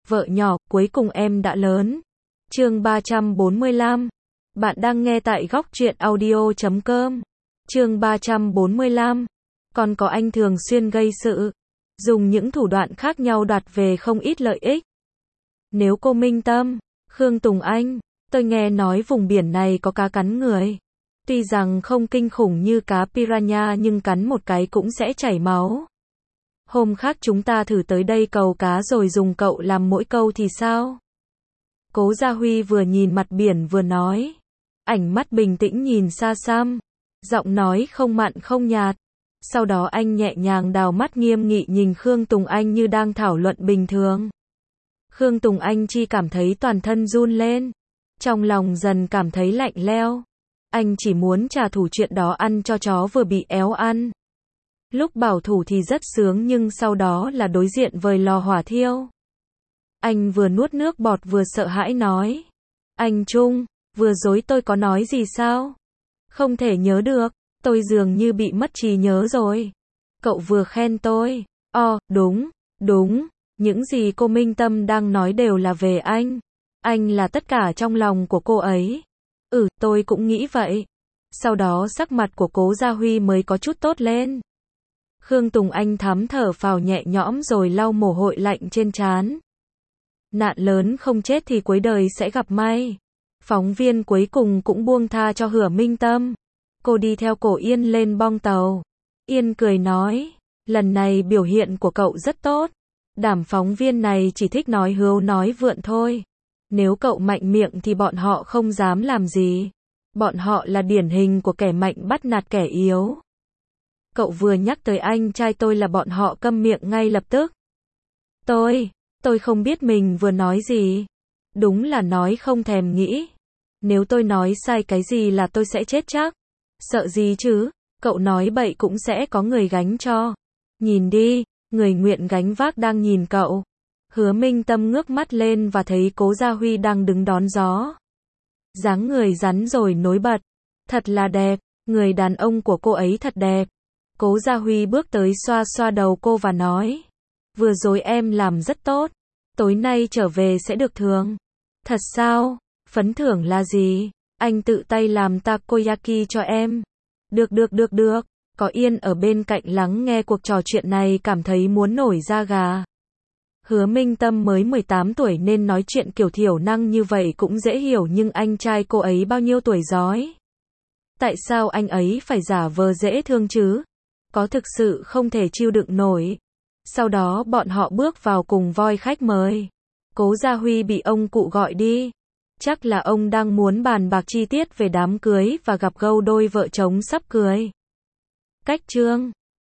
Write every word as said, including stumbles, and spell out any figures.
vợ nhỏ, cuối cùng em đã lớn. Chương ba trăm bốn mươi lăm. Bạn đang nghe tại góc truyện audio chấm com. Chương ba trăm bốn mươi lăm. Còn có anh thường xuyên gây sự, dùng những thủ đoạn khác nhau đoạt về không ít lợi ích. Nếu cô Minh Tâm, Khương Tùng Anh, tôi nghe nói vùng biển này có cá cắn người. Tuy rằng không kinh khủng như cá piranha nhưng cắn một cái cũng sẽ chảy máu. Hôm khác chúng ta thử tới đây cầu cá rồi dùng cậu làm mỗi câu thì sao? Cố Gia Huy vừa nhìn mặt biển vừa nói. Ánh mắt bình tĩnh nhìn xa xăm. Giọng nói không mặn không nhạt. Sau đó anh nhẹ nhàng đào mắt nghiêm nghị nhìn Khương Tùng Anh như đang thảo luận bình thường. Khương Tùng Anh chỉ cảm thấy toàn thân run lên. Trong lòng dần cảm thấy lạnh lẽo. Anh chỉ muốn trả thù chuyện đó ăn cho chó vừa bị éo ăn. Lúc bảo thủ thì rất sướng nhưng sau đó là đối diện với lò hỏa thiêu. Anh vừa nuốt nước bọt vừa sợ hãi nói. Anh Trung, vừa rồi tôi có nói gì sao? Không thể nhớ được, tôi dường như bị mất trí nhớ rồi. Cậu vừa khen tôi. Ồ, đúng, đúng, những gì cô Minh Tâm đang nói đều là về anh. Anh là tất cả trong lòng của cô ấy. Ừ, tôi cũng nghĩ vậy. Sau đó sắc mặt của Cố Gia Huy mới có chút tốt lên. Khương Tùng Anh thắm thở phào nhẹ nhõm rồi lau mồ hôi lạnh trên trán. Nạn lớn không chết thì cuối đời sẽ gặp may. Phóng viên cuối cùng cũng buông tha cho Hứa Minh Tâm. Cô đi theo cổ Yên lên bong tàu. Yên cười nói, lần này biểu hiện của cậu rất tốt. Đám phóng viên này chỉ thích nói hưu nói vượn thôi. Nếu cậu mạnh miệng thì bọn họ không dám làm gì. Bọn họ là điển hình của kẻ mạnh bắt nạt kẻ yếu. Cậu vừa nhắc tới anh trai tôi là bọn họ câm miệng ngay lập tức. Tôi, tôi không biết mình vừa nói gì. Đúng là nói không thèm nghĩ. Nếu tôi nói sai cái gì là tôi sẽ chết chắc. Sợ gì chứ, cậu nói bậy cũng sẽ có người gánh cho. Nhìn đi, người nguyện gánh vác đang nhìn cậu. Hứa Minh Tâm ngước mắt lên và thấy Cố Gia Huy đang đứng đón gió. Dáng người rắn rồi nối bật. Thật là đẹp, người đàn ông của cô ấy thật đẹp. Cố Gia Huy bước tới xoa xoa đầu cô và nói. Vừa rồi em làm rất tốt. Tối nay trở về sẽ được thưởng. Thật sao? Phấn thưởng là gì? Anh tự tay làm takoyaki cho em. Được được được được. Có Yên ở bên cạnh lắng nghe cuộc trò chuyện này cảm thấy muốn nổi da gà. Hứa Minh Tâm mới mười tám tuổi nên nói chuyện kiểu thiểu năng như vậy cũng dễ hiểu nhưng anh trai cô ấy bao nhiêu tuổi rồi? Tại sao anh ấy phải giả vờ dễ thương chứ? Có thực sự không thể chịu đựng nổi. Sau đó bọn họ bước vào cùng voi khách mời. Cố Gia Huy bị ông cụ gọi đi. Chắc là ông đang muốn bàn bạc chi tiết về đám cưới và gặp gâu đôi vợ chồng sắp cưới. Cách chương